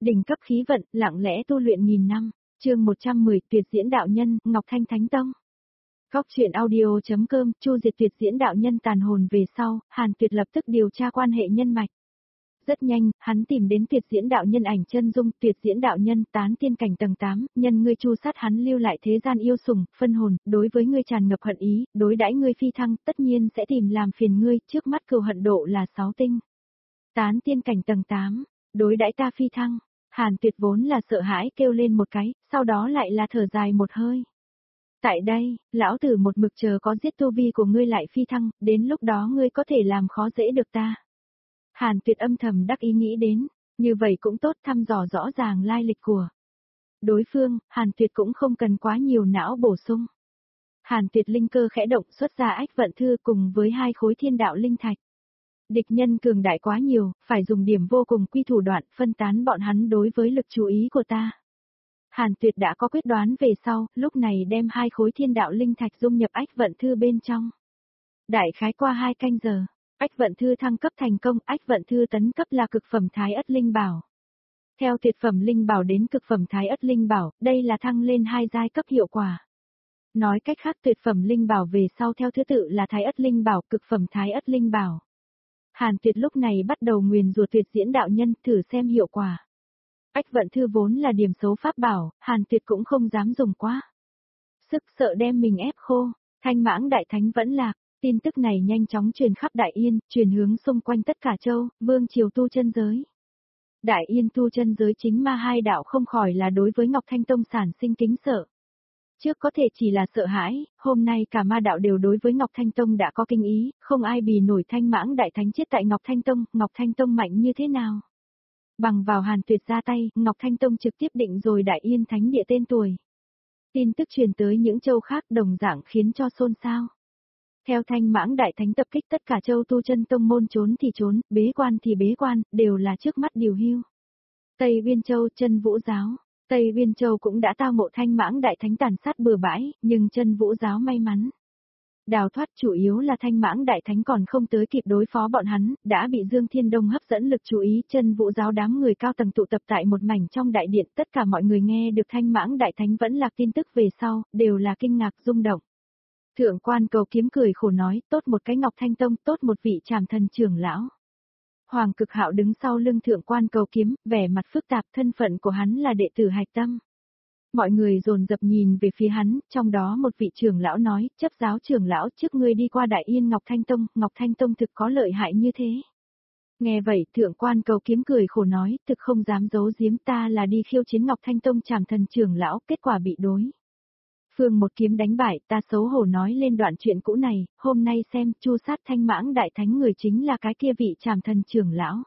Đỉnh cấp khí vận, lặng lẽ tu luyện nghìn năm. Chương 110, Tuyệt diễn đạo nhân, Ngọc Thanh Thánh Tông. Góc truyện audio.com, Chu Diệt tuyệt diễn đạo nhân tàn hồn về sau, Hàn Tuyệt lập tức điều tra quan hệ nhân mạch. Rất nhanh, hắn tìm đến tuyệt diễn đạo nhân ảnh chân dung, tuyệt diễn đạo nhân tán tiên cảnh tầng 8, nhân ngươi chu sát hắn lưu lại thế gian yêu sủng, phân hồn, đối với ngươi tràn ngập hận ý, đối đãi ngươi phi thăng, tất nhiên sẽ tìm làm phiền ngươi, trước mắt cừu hận độ là 6 tinh. Tán tiên cảnh tầng 8, đối đãi ta phi thăng. Hàn Tuyệt vốn là sợ hãi kêu lên một cái, sau đó lại là thở dài một hơi. Tại đây, lão tử một mực chờ có giết tu vi của ngươi lại phi thăng, đến lúc đó ngươi có thể làm khó dễ được ta. Hàn Tuyệt âm thầm đắc ý nghĩ đến, như vậy cũng tốt, thăm dò rõ ràng lai lịch của đối phương, Hàn Tuyệt cũng không cần quá nhiều não bổ sung. Hàn Tuyệt linh cơ khẽ động xuất ra ách vận thư cùng với 2 khối thiên đạo linh thạch. Địch nhân cường đại quá nhiều, phải dùng điểm vô cùng quy thủ đoạn phân tán bọn hắn đối với lực chú ý của ta. Hàn Tuyệt đã có quyết đoán về sau, lúc này đem 2 khối thiên đạo linh thạch dung nhập ách vận thư bên trong. Đại khái qua 2 canh giờ, ách vận thư thăng cấp thành công, ách vận thư tấn cấp là cực phẩm thái ất linh bảo. Theo tuyệt phẩm linh bảo đến cực phẩm thái ất linh bảo, đây là thăng lên 2 giai cấp hiệu quả. Nói cách khác tuyệt phẩm linh bảo về sau theo thứ tự là thái ất linh bảo, cực phẩm thái ất linh bảo. Hàn Tuyệt lúc này bắt đầu nguyền rủa tuyệt diễn đạo nhân, thử xem hiệu quả. Ách vận thư vốn là điểm số pháp bảo, Hàn Tuyệt cũng không dám dùng quá. Sức sợ đem mình ép khô, Thanh Mãng Đại Thánh vẫn lạc, tin tức này nhanh chóng truyền khắp Đại Yên, truyền hướng xung quanh tất cả châu, vương triều tu chân giới. Đại Yên tu chân giới chính ma hai đạo không khỏi là đối với Ngọc Thanh Tông sản sinh kính sợ. Trước có thể chỉ là sợ hãi, hôm nay cả ma đạo đều đối với Ngọc Thanh Tông đã có kinh ý, không ai bì nổi Thanh Mãng Đại Thánh chết tại Ngọc Thanh Tông mạnh như thế nào. Bằng vào Hàn Tuyệt ra tay, Ngọc Thanh Tông trực tiếp định rồi Đại Yên Thánh Địa tên tuổi. Tin tức truyền tới những châu khác đồng dạng khiến cho xôn xao. Theo Thanh Mãng Đại Thánh tập kích tất cả châu tu chân tông môn trốn thì trốn, bế quan thì bế quan, đều là trước mắt điều hưu. Tây Biên Châu Chân Vũ Giáo. Tây Biên Châu cũng đã tao ngộ Thanh Mãng Đại Thánh tàn sát bừa bãi, nhưng Chân Vũ Giáo may mắn đào thoát, chủ yếu là Thanh Mãng Đại Thánh còn không tới kịp đối phó bọn hắn, đã bị Dương Thiên Đông hấp dẫn lực chú ý. Chân Vũ Giáo đám người cao tầng tụ tập tại một mảnh trong đại điện, tất cả mọi người nghe được Thanh Mãng Đại Thánh vẫn lạc tin tức về sau, đều là kinh ngạc rung động. Thượng quan Cầu Kiếm cười khổ nói, tốt một cái Ngọc Thanh Tông, tốt một vị Trảm Thần trưởng lão. Hoàng Cực Hạo đứng sau lưng Thượng quan Cầu Kiếm, vẻ mặt phức tạp, thân phận của hắn là đệ tử hạch tâm. Mọi người dồn dập nhìn về phía hắn, trong đó một vị trưởng lão nói, chấp giáo trưởng lão, trước ngươi đi qua Đại Yên Ngọc Thanh Tông thực có lợi hại như thế. Nghe vậy, Thượng quan Cầu Kiếm cười khổ nói, thực không dám giấu giếm, ta là đi khiêu chiến Ngọc Thanh Tông Trảm Thần trưởng lão, kết quả bị đối phương một kiếm đánh bại, ta xấu hổ nói lên đoạn chuyện cũ này, hôm nay xem, chu sát Thanh Mãng Đại Thánh người chính là cái kia vị Trảm Thần trưởng lão.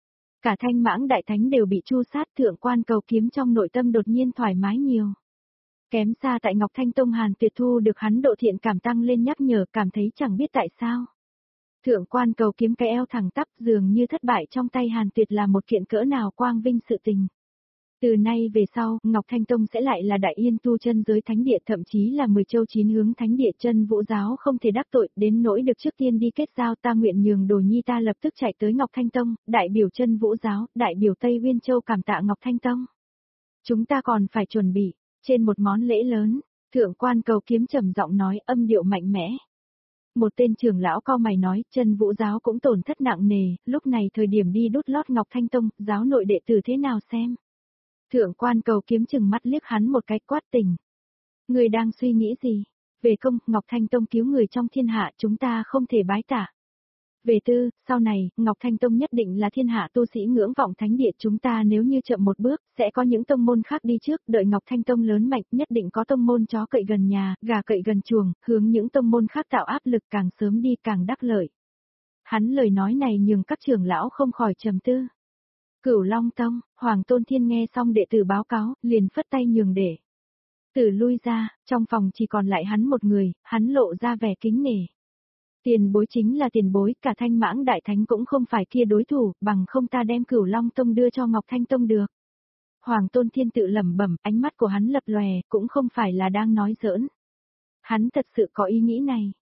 Cả Thanh Mãng Đại Thánh đều bị chu sát, Thượng quan Cầu Kiếm trong nội tâm đột nhiên thoải mái nhiều. Kém xa tại Ngọc Thanh Tông, Hàn Tuyệt thu được hắn độ thiện cảm tăng lên nhắc nhở, cảm thấy chẳng biết tại sao. Thượng quan Cầu Kiếm cái eo thẳng tắp, dường như thất bại trong tay Hàn Tuyệt là một kiện cỡ nào quang vinh sự tình. Từ nay về sau, Ngọc Thanh Tông sẽ lại là Đại Yên tu chân giới thánh địa, thậm chí là 10 châu 9 hướng thánh địa. Chân Vũ Giáo không thể đắc tội, đến nỗi được trước tiên đi kết giao, ta nguyện nhường đồ nhi ta lập tức chạy tới Ngọc Thanh Tông, đại biểu Chân Vũ Giáo, đại biểu Tây Uyên Châu cảm tạ Ngọc Thanh Tông. Chúng ta còn phải chuẩn bị trên một món lễ lớn. Thượng quan Cầu Kiếm trầm giọng nói, âm điệu mạnh mẽ. Một tên trưởng lão cau mày nói, Chân Vũ Giáo cũng tổn thất nặng nề, lúc này thời điểm đi đút lót Ngọc Thanh Tông, giáo nội đệ tử thế nào xem. Thượng quan Cầu Kiếm chừng mắt liếc hắn một cái, quát tình. Người đang suy nghĩ gì? Về công, Ngọc Thanh Tông cứu người trong thiên hạ, chúng ta không thể bái tạ. Về tư, sau này, Ngọc Thanh Tông nhất định là thiên hạ tu sĩ ngưỡng vọng thánh địa, chúng ta nếu như chậm một bước, sẽ có những tông môn khác đi trước, đợi Ngọc Thanh Tông lớn mạnh, nhất định có tông môn chó cậy gần nhà, gà cậy gần chuồng, hướng những tông môn khác tạo áp lực, càng sớm đi càng đắc lợi. Hắn lời nói này nhường các trưởng lão không khỏi trầm tư. Cửu Long Tông, Hoàng Tôn Thiên nghe xong đệ tử báo cáo, liền phất tay nhường để tử lui ra, trong phòng chỉ còn lại hắn một người, hắn lộ ra vẻ kính nể. Tiền bối chính là tiền bối, cả Thanh Mãng Đại Thánh cũng không phải kia đối thủ, bằng không ta đem Cửu Long Tông đưa cho Ngọc Thanh Tông được. Hoàng Tôn Thiên tự lẩm bẩm, ánh mắt của hắn lập lòe, cũng không phải là đang nói giỡn. Hắn thật sự có ý nghĩ này.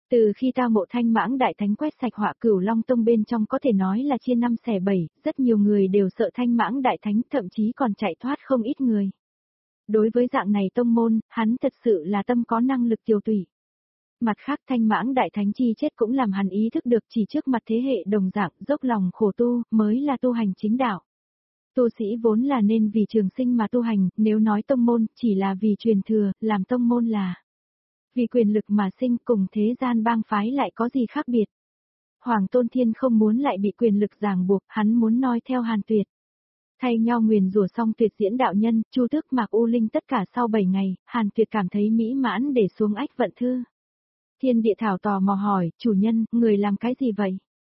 Từ khi tao ngộ Thanh Mãng Đại Thánh quét sạch họa Cửu Long Tông bên trong có thể nói là chia năm xẻ bảy, rất nhiều người đều sợ Thanh Mãng Đại Thánh, thậm chí còn chạy thoát không ít người. Đối với dạng này tông môn, hắn thật sự là tâm có năng lực tiêu tùy. Mặt khác Thanh Mãng Đại Thánh chi chết cũng làm hắn ý thức được chỉ trước mặt thế hệ đồng dạng dốc lòng khổ tu, mới là tu hành chính đạo. Tu sĩ vốn là nên vì trường sinh mà tu hành, nếu nói tông môn, chỉ là vì truyền thừa, làm tông môn là vì quyền lực mà sinh, cùng thế gian bang phái lại có gì khác biệt. Hoàng Tôn Thiên không muốn lại bị quyền lực ràng buộc, hắn muốn noi theo Hàn Tuyệt. Thay nhau nguyền rủa xong Tuyệt Diễn đạo nhân, Chu Tước Mạc U Linh tất cả sau 7 ngày, Hàn Tuyệt cảm thấy mỹ mãn để xuống ách vận thư. Thiên Địa Thảo tò mò hỏi, chủ nhân, người làm cái gì vậy?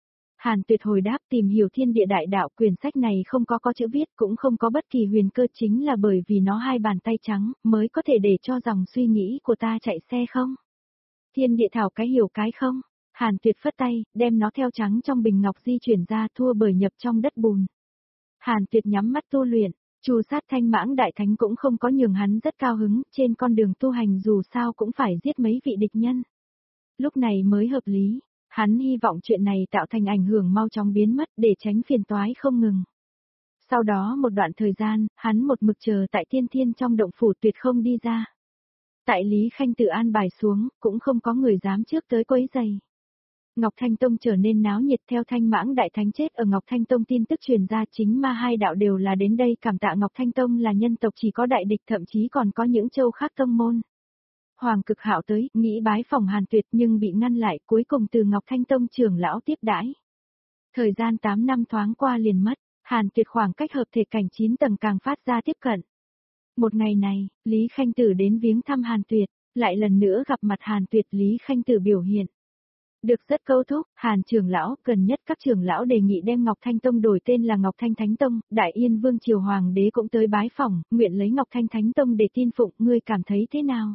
Hàn Tuyệt hồi đáp, tìm hiểu Thiên Địa Đại Đạo, quyển sách này không có chữ viết, cũng không có bất kỳ huyền cơ, chính là bởi vì nó hai bàn tay trắng, mới có thể để cho dòng suy nghĩ của ta chạy xe không? Thiên Địa Thảo cái hiểu cái không? Hàn Tuyệt phất tay, đem nó theo trắng trong bình ngọc di chuyển ra, thua bởi nhập trong đất bùn. Hàn Tuyệt nhắm mắt tu luyện, Chu sát Thanh Mãng Đại Thánh cũng không có nhường hắn rất cao hứng, trên con đường tu hành dù sao cũng phải giết mấy vị địch nhân. Lúc này mới hợp lý, hắn hy vọng chuyện này tạo thành ảnh hưởng mau chóng biến mất để tránh phiền toái không ngừng. Sau đó một đoạn thời gian, hắn một mực chờ tại Tiên Thiên trong động phủ tuyệt không đi ra. Tại Lý Khanh tự an bài xuống, cũng không có người dám trước tới quấy rầy. Ngọc Thanh Tông trở nên náo nhiệt theo Thanh Mãng Đại Thánh chết ở Ngọc Thanh Tông tin tức truyền ra, chính ma hai đạo đều là đến đây cảm tạ Ngọc Thanh Tông là nhân tộc chỉ có đại địch, thậm chí còn có những châu khác tông môn. Hoàng Cực Hạo tới, nghĩ bái phòng Hàn Tuyệt nhưng bị ngăn lại, cuối cùng từ Ngọc Thanh Tông trưởng lão tiếp đãi. Thời gian 8 năm thoáng qua liền mất, Hàn Tuyệt khoảng cách hợp thể cảnh 9 tầng càng phát ra tiếp cận. Một ngày này, Lý Khanh Tử đến viếng thăm Hàn Tuyệt, lại lần nữa gặp mặt Hàn Tuyệt. Lý Khanh Tử biểu hiện được rất câu thúc, Hàn trưởng lão, gần nhất các trưởng lão đề nghị đem Ngọc Thanh Tông đổi tên là Ngọc Thanh Thánh Tông, Đại Yên Vương triều hoàng đế cũng tới bái phỏng, nguyện lấy Ngọc Thanh Thánh Tông để tin phụng, ngươi cảm thấy thế nào?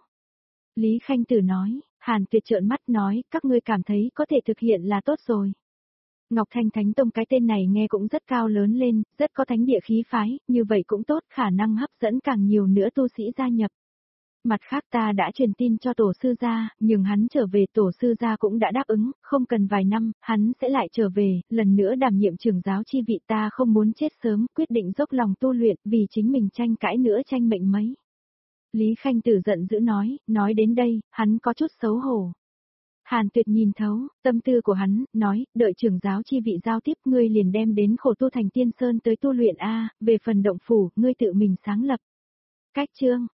Lý Khanh Tử nói, Hàn Tuyệt trợn mắt nói, các ngươi cảm thấy có thể thực hiện là tốt rồi. Ngọc Thanh Thánh Tông cái tên này nghe cũng rất cao lớn lên, rất có thánh địa khí phái, như vậy cũng tốt, khả năng hấp dẫn càng nhiều nữa tu sĩ gia nhập. Mặt khác ta đã truyền tin cho tổ sư gia, nhưng hắn trở về, tổ sư gia cũng đã đáp ứng, không cần vài năm, hắn sẽ lại trở về, lần nữa đảm nhiệm trưởng giáo chi vị. Ta không muốn chết sớm, quyết định dốc lòng tu luyện, vì chính mình tranh cãi nữa tranh mệnh mấy. Lý Khanh Tử giận dữ nói đến đây, hắn có chút xấu hổ. Hàn Tuyệt nhìn thấu tâm tư của hắn, nói, đợi trưởng giáo chi vị giao tiếp, ngươi liền đem đến khổ tu thành Tiên Sơn tới tu luyện a, về phần động phủ, ngươi tự mình sáng lập. Cách chương